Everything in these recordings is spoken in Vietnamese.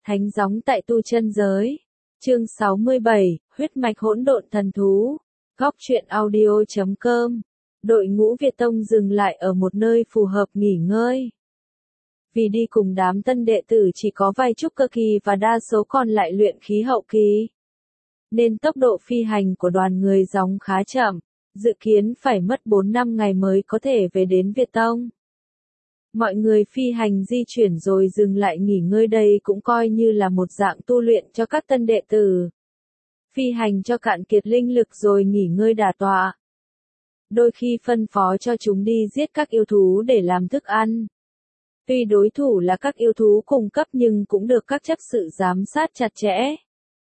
Thánh gióng tại tu chân giới. Chương 67, huyết mạch hỗn độn thần thú. Góc truyện audio.com. Đội ngũ Việt Tông dừng lại ở một nơi phù hợp nghỉ ngơi. Vì đi cùng đám tân đệ tử chỉ có vài trúc cơ kỳ và đa số còn lại luyện khí hậu kỳ, nên tốc độ phi hành của đoàn người gióng khá chậm, dự kiến phải mất 4-5 ngày mới có thể về đến Việt Tông. Mọi người phi hành di chuyển rồi dừng lại nghỉ ngơi, đây cũng coi như là một dạng tu luyện cho các tân đệ tử. Phi hành cho cạn kiệt linh lực rồi nghỉ ngơi đả tọa. Đôi khi phân phó cho chúng đi giết các yêu thú để làm thức ăn. Tuy đối thủ là các yêu thú cùng cấp nhưng cũng được các chấp sự giám sát chặt chẽ.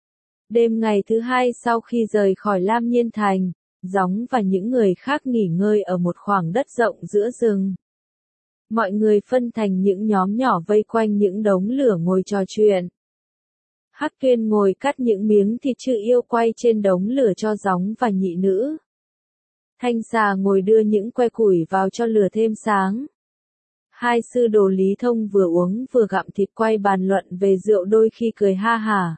Đêm ngày thứ hai sau khi rời khỏi Lam Nhiên Thành, gióng và những người khác nghỉ ngơi ở một khoảng đất rộng giữa rừng. Mọi người phân thành những nhóm nhỏ vây quanh những đống lửa ngồi trò chuyện. Hắc Tuyên ngồi cắt những miếng thịt chư yêu quay trên đống lửa cho gióng và nhị nữ. Thanh Xà ngồi đưa những que củi vào cho lửa thêm sáng. Hai sư đồ Lý Thông vừa uống vừa gặm thịt quay bàn luận về rượu, đôi khi cười ha hả.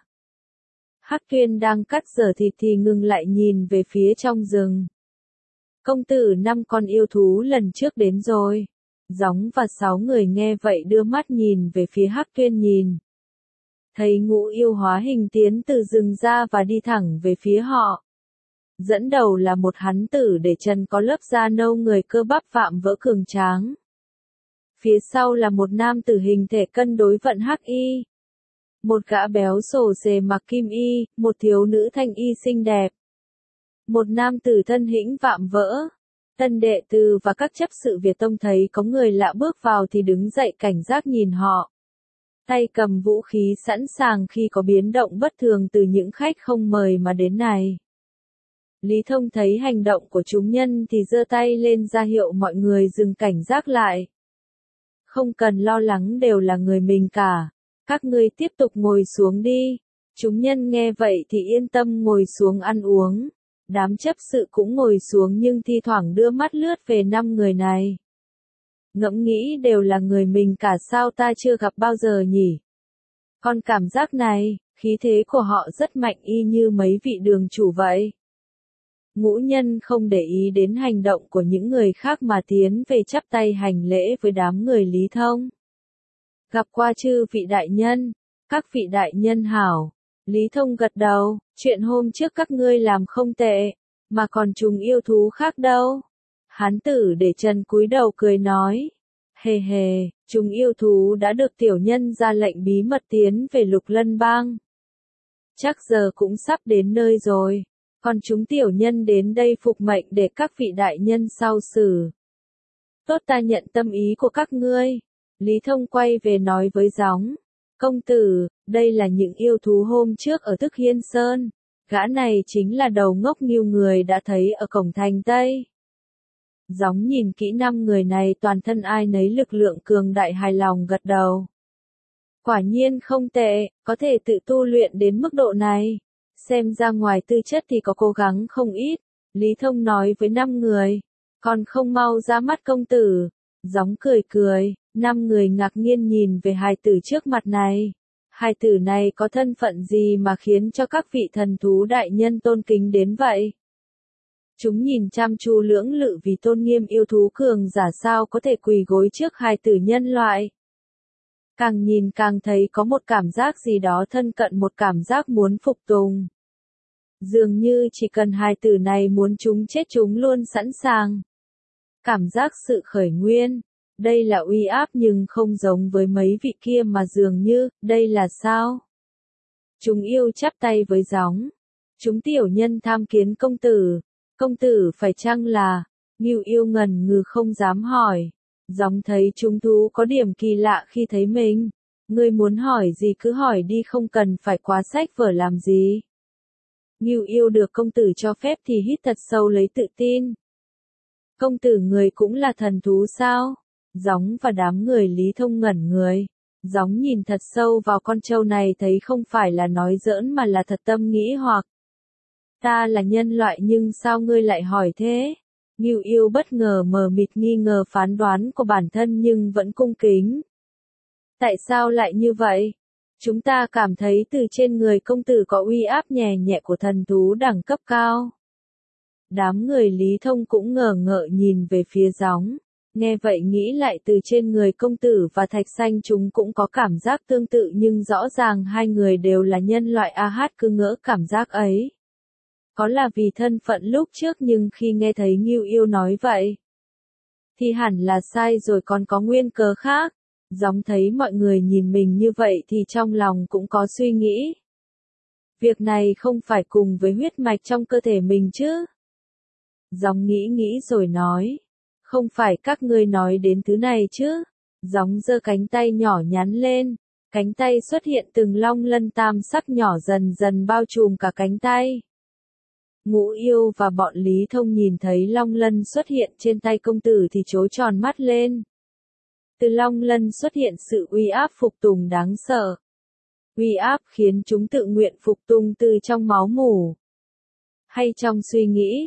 Hắc Tuyên đang cắt dở thịt thì ngừng lại nhìn về phía trong rừng. Công tử 5 con yêu thú lần trước đến rồi. Gióng và 6 người nghe vậy đưa mắt nhìn về phía Hắc Tuyên nhìn. Thấy ngũ yêu hóa hình tiến từ rừng ra và đi thẳng về phía họ. Dẫn đầu là một hán tử để chân có lớp da nâu, người cơ bắp vạm vỡ cường tráng. Phía sau là một nam tử hình thể cân đối vận hắc y. Một gã béo xổ xề mặc kim y, một thiếu nữ thanh y xinh đẹp. Một nam tử thân hĩnh vạm vỡ. Tân đệ tử và các chấp sự Việt Tông thấy có người lạ bước vào thì đứng dậy cảnh giác nhìn họ. Tay cầm vũ khí sẵn sàng khi có biến động bất thường từ những khách không mời mà đến này. Lý Thông thấy hành động của chúng nhân thì giơ tay lên ra hiệu mọi người dừng cảnh giác lại. Không cần lo lắng, đều là người mình cả. Các ngươi tiếp tục ngồi xuống đi. Chúng nhân nghe vậy thì yên tâm ngồi xuống ăn uống. Đám chấp sự cũng ngồi xuống nhưng thi thoảng đưa mắt lướt về 5 người này. Ngẫm nghĩ đều là người mình cả, sao ta chưa gặp bao giờ nhỉ? Còn cảm giác này, khí thế của họ rất mạnh y như mấy vị đường chủ vậy. Ngũ nhân không để ý đến hành động của những người khác mà tiến về chắp tay hành lễ với đám người Lý Thông. Gặp qua chư vị đại nhân, các vị đại nhân hảo. Lý Thông gật đầu, chuyện hôm trước các ngươi làm không tệ, mà còn chúng yêu thú khác đâu. Hán tử để chân cúi đầu cười nói. Hề hề, chúng yêu thú đã được tiểu nhân ra lệnh bí mật tiến về Lục Lân Bang. Chắc giờ cũng sắp đến nơi rồi. Còn chúng tiểu nhân đến đây phục mệnh để các vị đại nhân sau xử. Tốt, ta nhận tâm ý của các ngươi. Lý Thông quay về nói với gióng. Công tử, đây là những yêu thú hôm trước ở Tức Hiên Sơn. Gã này chính là đầu ngốc nghiêu người đã thấy ở cổng thành Tây. Gióng nhìn kỹ 5 người này, toàn thân ai nấy lực lượng cường đại, hài lòng gật đầu. Quả nhiên không tệ, có thể tự tu luyện đến mức độ này. Xem ra ngoài tư chất thì có cố gắng không ít. Lý Thông nói với 5 người. Còn không mau ra mắt công tử. Gióng cười cười. 5 người ngạc nhiên nhìn về hài tử trước mặt này. Hài tử này có thân phận gì mà khiến cho các vị thần thú đại nhân tôn kính đến vậy? Chúng nhìn chăm chú lưỡng lự vì tôn nghiêm yêu thú cường giả sao có thể quỳ gối trước hài tử nhân loại. Càng nhìn càng thấy có một cảm giác gì đó thân cận, một cảm giác muốn phục tùng. Dường như chỉ cần hài tử này muốn chúng chết chúng luôn sẵn sàng. Cảm giác sự khởi nguyên. Đây là uy áp nhưng không giống với mấy vị kia mà dường như, đây là sao? Chúng yêu chắp tay với gióng. Chúng tiểu nhân tham kiến công tử. Công tử phải chăng là? Ngưu yêu ngần ngừ không dám hỏi. Gióng thấy chúng thú có điểm kỳ lạ khi thấy mình. Ngươi muốn hỏi gì cứ hỏi đi, không cần phải quá sách vở làm gì. Ngưu yêu được công tử cho phép thì hít thật sâu lấy tự tin. Công tử người cũng là thần thú sao? Gióng và đám người Lý Thông ngẩn người. Gióng nhìn thật sâu vào con trâu này thấy không phải là nói giỡn mà là thật tâm nghĩ hoặc. Ta là nhân loại nhưng sao ngươi lại hỏi thế? Ngưu yêu bất ngờ mờ mịt nghi ngờ phán đoán của bản thân nhưng vẫn cung kính. Tại sao lại như vậy? Chúng ta cảm thấy từ trên người công tử có uy áp nhẹ nhẹ của thần thú đẳng cấp cao. Đám người Lý Thông cũng ngờ ngợ nhìn về phía Gióng. Nghe vậy nghĩ lại từ trên người công tử và Thạch Xanh chúng cũng có cảm giác tương tự nhưng rõ ràng hai người đều là nhân loại cứ ngỡ cảm giác ấy. Có là vì thân phận lúc trước nhưng khi nghe thấy Ngưu Yêu nói vậy, thì hẳn là sai rồi còn có nguyên cớ khác. Gióng thấy mọi người nhìn mình như vậy thì trong lòng cũng có suy nghĩ. Việc này không phải cùng với huyết mạch trong cơ thể mình chứ? Gióng nghĩ rồi nói. Không phải các ngươi nói đến thứ này chứ? Gióng giơ cánh tay nhỏ nhắn lên. Cánh tay xuất hiện từng long lân tam sắc nhỏ dần dần bao trùm cả cánh tay. Ngũ Yêu và bọn Lý Thông nhìn thấy long lân xuất hiện trên tay công tử thì trố tròn mắt lên. Từ long lân xuất hiện sự uy áp phục tùng đáng sợ. Uy áp khiến chúng tự nguyện phục tùng từ trong máu mủ. Hay trong suy nghĩ,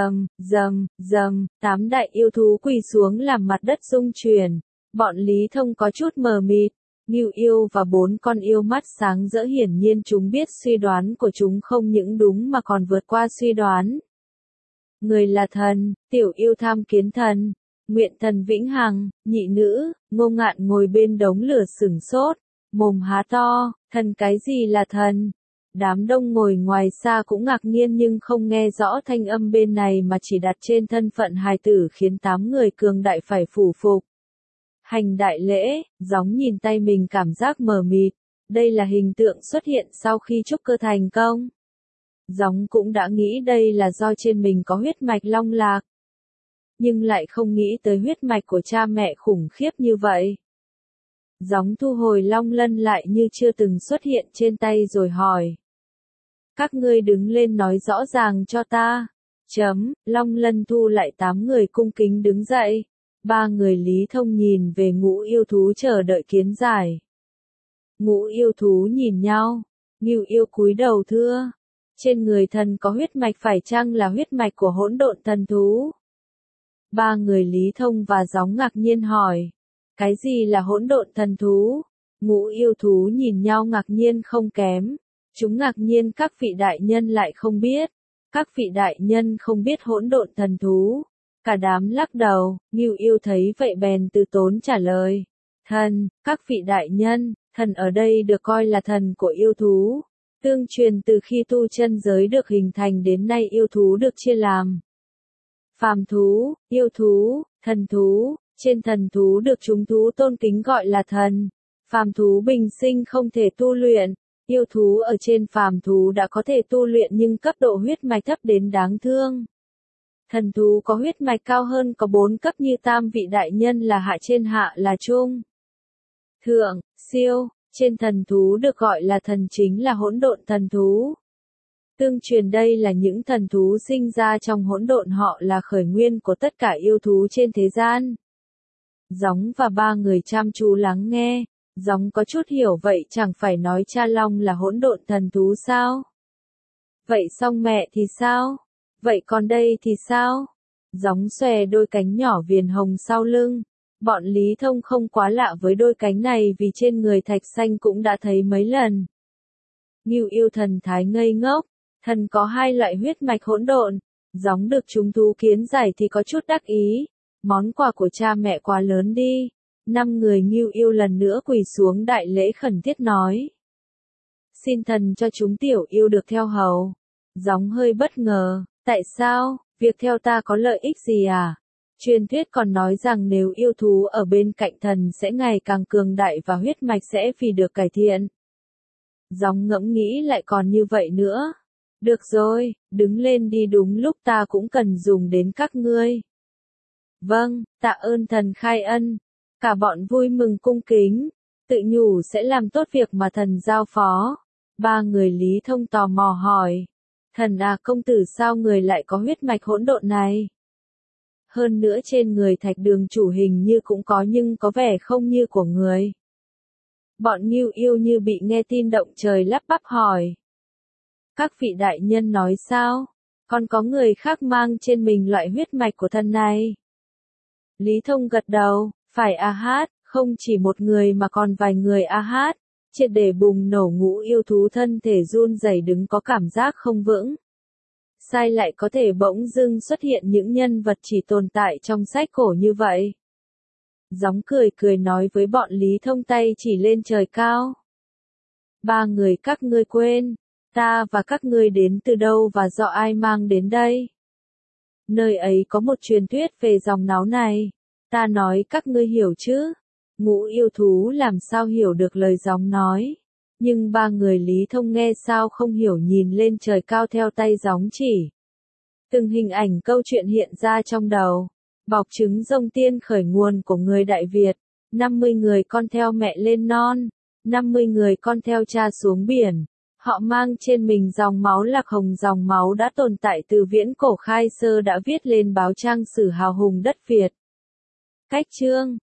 rầm, 8 đại yêu thú quỳ xuống làm mặt đất rung chuyển. Bọn Lý Thông có chút mờ mịt. Ngưu Yêu và 4 con yêu mắt sáng rỡ hiển nhiên chúng biết suy đoán của chúng không những đúng mà còn vượt qua suy đoán. Người là thần, tiểu yêu tham kiến thần, nguyện thần vĩnh hằng, nhị nữ, Ngô Ngạn ngồi bên đống lửa sửng sốt, mồm há to, thần cái gì là thần? Đám đông ngồi ngoài xa cũng ngạc nhiên nhưng không nghe rõ thanh âm bên này mà chỉ đặt trên thân phận hài tử khiến 8 người cường đại phải phủ phục. Hành đại lễ, Gióng nhìn tay mình cảm giác mờ mịt, đây là hình tượng xuất hiện sau khi trúc cơ thành công. Gióng cũng đã nghĩ đây là do trên mình có huyết mạch long lạc. Nhưng lại không nghĩ tới huyết mạch của cha mẹ khủng khiếp như vậy. Gióng thu hồi long lân lại như chưa từng xuất hiện trên tay rồi hỏi. Các ngươi đứng lên nói rõ ràng cho ta. Long lân thu lại 8 người cung kính đứng dậy. 3 người Lý Thông nhìn về Ngũ yêu thú chờ đợi kiến giải. Ngũ yêu thú nhìn nhau. Ngưu Yêu cúi đầu thưa. Trên người thần có huyết mạch phải chăng là huyết mạch của hỗn độn thần thú? 3 người Lý Thông và Gióng ngạc nhiên hỏi. Cái gì là hỗn độn thần thú? Ngũ yêu thú nhìn nhau ngạc nhiên không kém. Chúng ngạc nhiên các vị đại nhân lại không biết. Các vị đại nhân không biết hỗn độn thần thú. Cả đám lắc đầu, Ngưu Yêu thấy vậy bèn từ tốn trả lời. Thần, các vị đại nhân, thần ở đây được coi là thần của yêu thú. Tương truyền từ khi tu chân giới được hình thành đến nay yêu thú được chia làm phàm thú, yêu thú, thần thú. Trên thần thú được chúng thú tôn kính gọi là thần. Phàm thú bình sinh không thể tu luyện. Yêu thú ở trên phàm thú đã có thể tu luyện nhưng cấp độ huyết mạch thấp đến đáng thương. Thần thú có huyết mạch cao hơn có 4 cấp như tam vị đại nhân là hạ trên hạ là trung. Thượng, siêu, trên thần thú được gọi là thần chính là hỗn độn thần thú. Tương truyền đây là những thần thú sinh ra trong hỗn độn họ là khởi nguyên của tất cả yêu thú trên thế gian. Gióng và 3 người chăm chú lắng nghe. Gióng có chút hiểu vậy chẳng phải nói cha long là hỗn độn thần thú sao? Vậy xong mẹ thì sao? Vậy còn đây thì sao? Gióng xòe đôi cánh nhỏ viền hồng sau lưng. Bọn Lý Thông không quá lạ với đôi cánh này vì trên người Thạch Xanh cũng đã thấy mấy lần. Ngưu Yêu thần thái ngây ngốc. Thần có 2 loại huyết mạch hỗn độn. Gióng được chúng thú kiến giải thì có chút đắc ý. Món quà của cha mẹ quá lớn đi. 5 người Ngưu Yêu lần nữa quỳ xuống đại lễ khẩn thiết nói. Xin thần cho chúng tiểu yêu được theo hầu. Gióng hơi bất ngờ. Tại sao? Việc theo ta có lợi ích gì à? Truyền thuyết còn nói rằng nếu yêu thú ở bên cạnh thần sẽ ngày càng cường đại và huyết mạch sẽ vì được cải thiện. Gióng ngẫm nghĩ lại còn như vậy nữa. Được rồi, đứng lên đi đúng lúc ta cũng cần dùng đến các ngươi. Vâng, tạ ơn thần khai ân. Cả bọn vui mừng cung kính, tự nhủ sẽ làm tốt việc mà thần giao phó. 3 người Lý Thông tò mò hỏi. Thần công tử sao người lại có huyết mạch hỗn độn này? Hơn nữa trên người Thạch Đường chủ hình như cũng có nhưng có vẻ không như của người. Bọn Ngưu Yêu như bị nghe tin động trời lắp bắp hỏi. Các vị đại nhân nói sao? Còn có người khác mang trên mình loại huyết mạch của thần này? Lý Thông gật đầu, phải không chỉ một người mà còn vài người triệt để bùng nổ. Ngũ yêu thú thân thể run rẩy đứng có cảm giác không vững. Sai lại có thể bỗng dưng xuất hiện những nhân vật chỉ tồn tại trong sách cổ như vậy. Gióng cười cười nói với bọn Lý Thông, tay chỉ lên trời cao. Ba người các ngươi quên, ta và các ngươi đến từ đâu và do ai mang đến đây? Nơi ấy có một truyền thuyết về dòng náu này. Ta nói các ngươi hiểu chứ? Ngũ yêu thú làm sao hiểu được lời gióng nói. Nhưng ba người Lý Thông nghe sao không hiểu, nhìn lên trời cao theo tay gióng chỉ. Từng hình ảnh câu chuyện hiện ra trong đầu. Bọc trứng rồng tiên khởi nguồn của người Đại Việt. 50 người con theo mẹ lên non. 50 người con theo cha xuống biển. Họ mang trên mình dòng máu Lạc Hồng, dòng máu đã tồn tại từ viễn cổ, khai sơ đã viết lên báo trang sử hào hùng đất Việt. Cách chương